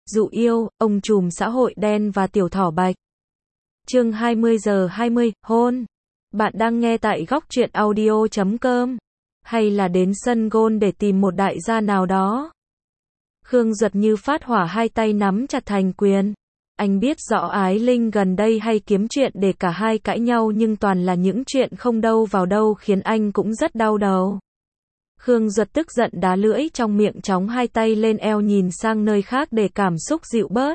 Dụ yêu, ông trùm xã hội đen và tiểu thỏ bạch. Chương 20:20, hôn. Bạn đang nghe tại góc truyện audio.com hay là đến sân golf để tìm một đại gia nào đó? Khương Duật như phát hỏa, hai tay nắm chặt thành quyền. Anh biết rõ Ái Linh gần đây hay kiếm chuyện để cả hai cãi nhau, nhưng toàn là những chuyện không đâu vào đâu khiến anh cũng rất đau đầu. Khương Duật tức giận đá lưỡi trong miệng, chóng hai tay lên eo nhìn sang nơi khác để cảm xúc dịu bớt.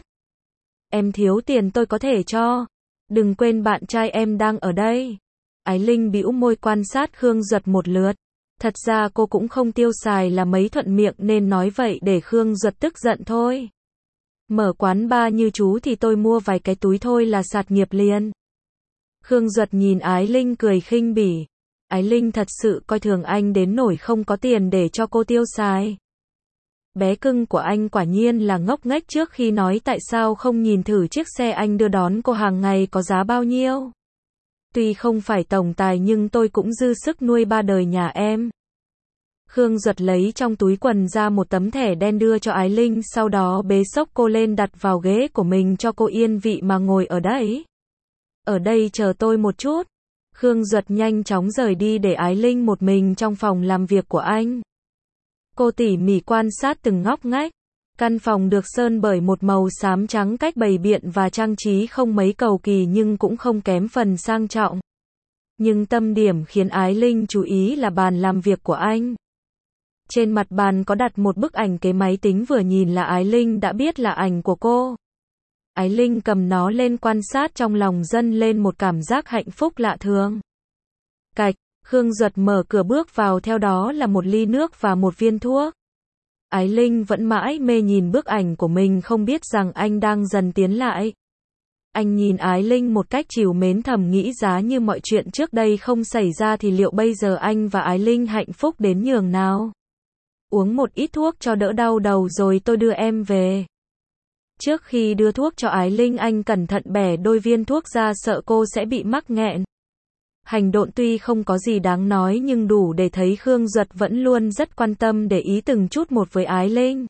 Em thiếu tiền tôi có thể cho. Đừng quên bạn trai em đang ở đây. Ái Linh bĩu môi quan sát Khương Duật một lượt. Thật ra cô cũng không tiêu xài là mấy, thuận miệng nên nói vậy để Khương Duật tức giận thôi. Mở quán bar như chú thì tôi mua vài cái túi thôi là sạt nghiệp liền. Khương Duật nhìn Ái Linh cười khinh bỉ. Ái Linh thật sự coi thường anh đến nỗi không có tiền để cho cô tiêu xài. Bé cưng của anh quả nhiên là ngốc nghếch, trước khi nói tại sao không nhìn thử chiếc xe anh đưa đón cô hàng ngày có giá bao nhiêu. Tuy không phải tổng tài nhưng tôi cũng dư sức nuôi ba đời nhà em. Khương Duật lấy trong túi quần ra một tấm thẻ đen đưa cho Ái Linh, sau đó bế xốc cô lên đặt vào ghế của mình cho cô yên vị mà ngồi ở đấy. Ở đây chờ tôi một chút. Khương Duật nhanh chóng rời đi để Ái Linh một mình trong phòng làm việc của anh. Cô tỉ mỉ quan sát từng ngóc ngách. Căn phòng được sơn bởi một màu xám trắng, cách bày biện và trang trí không mấy cầu kỳ nhưng cũng không kém phần sang trọng. Nhưng tâm điểm khiến Ái Linh chú ý là bàn làm việc của anh. Trên mặt bàn có đặt một bức ảnh kế máy tính, vừa nhìn là Ái Linh đã biết là ảnh của cô. Ái Linh cầm nó lên quan sát, trong lòng dâng lên một cảm giác hạnh phúc lạ thường. Cạch, Khương Duật mở cửa bước vào, theo đó là một ly nước và một viên thuốc. Ái Linh vẫn mãi mê nhìn bức ảnh của mình, không biết rằng anh đang dần tiến lại. Anh nhìn Ái Linh một cách trìu mến, thầm nghĩ giá như mọi chuyện trước đây không xảy ra thì liệu bây giờ anh và Ái Linh hạnh phúc đến nhường nào. Uống một ít thuốc cho đỡ đau đầu rồi tôi đưa em về. Trước khi đưa thuốc cho Ái Linh, anh cẩn thận bẻ đôi viên thuốc ra, sợ cô sẽ bị mắc nghẹn. Hành động tuy không có gì đáng nói nhưng đủ để thấy Khương Duật vẫn luôn rất quan tâm, để ý từng chút một với Ái Linh.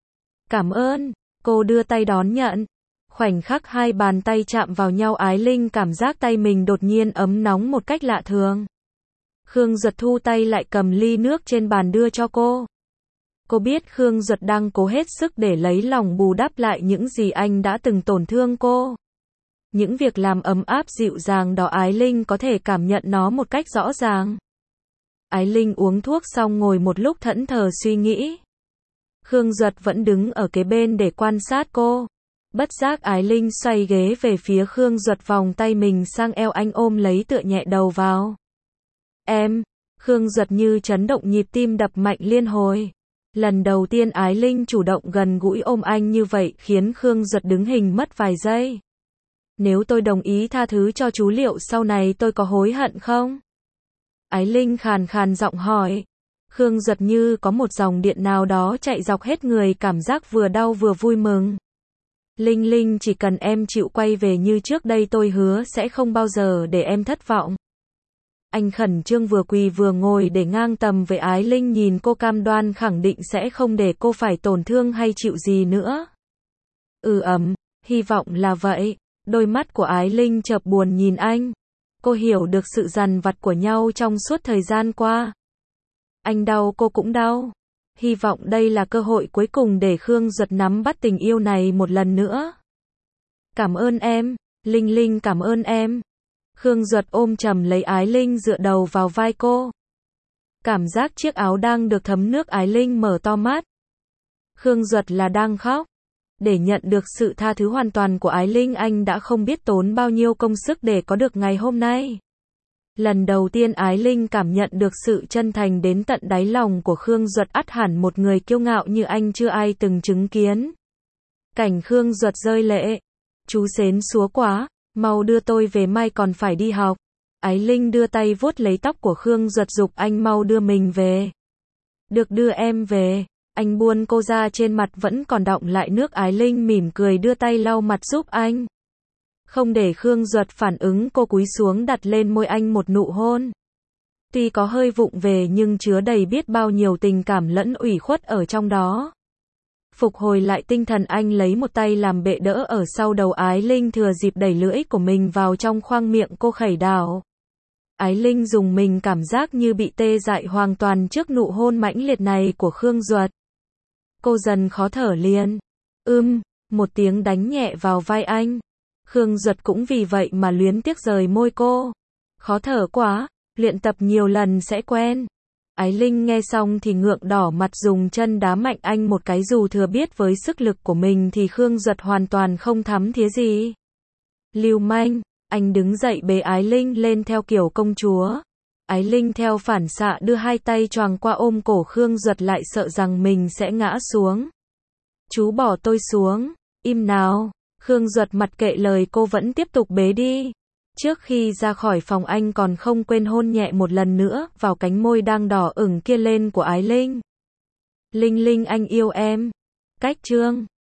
Cảm ơn, cô đưa tay đón nhận. Khoảnh khắc hai bàn tay chạm vào nhau, Ái Linh cảm giác tay mình đột nhiên ấm nóng một cách lạ thường. Khương Duật thu tay lại, cầm ly nước trên bàn đưa cho cô. Cô biết Khương Duật đang cố hết sức để lấy lòng bù đắp lại những gì anh đã từng tổn thương cô. Những việc làm ấm áp dịu dàng đó Ái Linh có thể cảm nhận nó một cách rõ ràng. Ái Linh uống thuốc xong ngồi một lúc thẫn thờ suy nghĩ. Khương Duật vẫn đứng ở kế bên để quan sát cô. Bất giác Ái Linh xoay ghế về phía Khương Duật, vòng tay mình sang eo anh ôm lấy, tựa nhẹ đầu vào. Em, Khương Duật như chấn động, nhịp tim đập mạnh liên hồi. Lần đầu tiên Ái Linh chủ động gần gũi ôm anh như vậy khiến Khương Duật đứng hình mất vài giây. Nếu tôi đồng ý tha thứ cho chú, liệu sau này tôi có hối hận không? Ái Linh khàn khàn giọng hỏi. Khương Duật như có một dòng điện nào đó chạy dọc hết người, cảm giác vừa đau vừa vui mừng. Linh Linh, chỉ cần em chịu quay về như trước đây, tôi hứa sẽ không bao giờ để em thất vọng. Anh khẩn trương vừa quỳ vừa ngồi để ngang tầm với Ái Linh, nhìn cô, cam đoan khẳng định sẽ không để cô phải tổn thương hay chịu gì nữa. Hy vọng là vậy. Đôi mắt của Ái Linh chợt buồn nhìn anh. Cô hiểu được sự dằn vặt của nhau trong suốt thời gian qua. Anh đau, cô cũng đau. Hy vọng đây là cơ hội cuối cùng để Khương Duật nắm bắt tình yêu này một lần nữa. Cảm ơn em, Linh Linh, cảm ơn em. Khương Duật ôm chầm lấy Ái Linh, dựa đầu vào vai cô. Cảm giác chiếc áo đang được thấm nước, Ái Linh mở to mắt. Khương Duật là đang khóc. Để nhận được sự tha thứ hoàn toàn của Ái Linh, anh đã không biết tốn bao nhiêu công sức để có được ngày hôm nay. Lần đầu tiên Ái Linh cảm nhận được sự chân thành đến tận đáy lòng của Khương Duật, ắt hẳn một người kiêu ngạo như anh chưa ai từng chứng kiến. Cảnh Khương Duật rơi lệ. Chú xến xúa quá, mau đưa tôi về, mai còn phải đi học. Ái Linh đưa tay vuốt lấy tóc của Khương Duật, giục anh mau đưa mình về. Được, đưa em về. Anh buông cô ra, trên mặt vẫn còn đọng lại nước. Ái Linh mỉm cười đưa tay lau mặt giúp anh. Không để Khương Duật phản ứng, cô cúi xuống đặt lên môi anh một nụ hôn. Tuy có hơi vụng về nhưng chứa đầy biết bao nhiêu tình cảm lẫn ủy khuất ở trong đó. Phục hồi lại tinh thần anh lấy một tay làm bệ đỡ ở sau đầu Ái Linh thừa dịp đẩy lưỡi của mình vào trong khoang miệng cô khẩy đảo. Ái Linh dùng mình cảm giác như bị tê dại hoàn toàn trước nụ hôn mãnh liệt này của Khương Duật. Cô dần khó thở liền. Một tiếng đánh nhẹ vào vai anh. Khương Duật cũng vì vậy mà luyến tiếc rời môi cô. Khó thở quá, luyện tập nhiều lần sẽ quen. Ái Linh nghe xong thì ngượng đỏ mặt dùng chân đá mạnh anh một cái dù thừa biết với sức lực của mình thì Khương Duật hoàn toàn không thắm thía gì. Lưu manh, anh đứng dậy bế Ái Linh lên theo kiểu công chúa. Ái Linh theo phản xạ đưa hai tay choàng qua ôm cổ Khương Duật lại sợ rằng mình sẽ ngã xuống. Chú bỏ tôi xuống, im nào. Khương Duật mặc kệ lời cô vẫn tiếp tục bế đi. Trước khi ra khỏi phòng anh còn không quên hôn nhẹ một lần nữa vào cánh môi đang đỏ ửng kia lên của Ái Linh. Linh Linh anh yêu em. Cách chương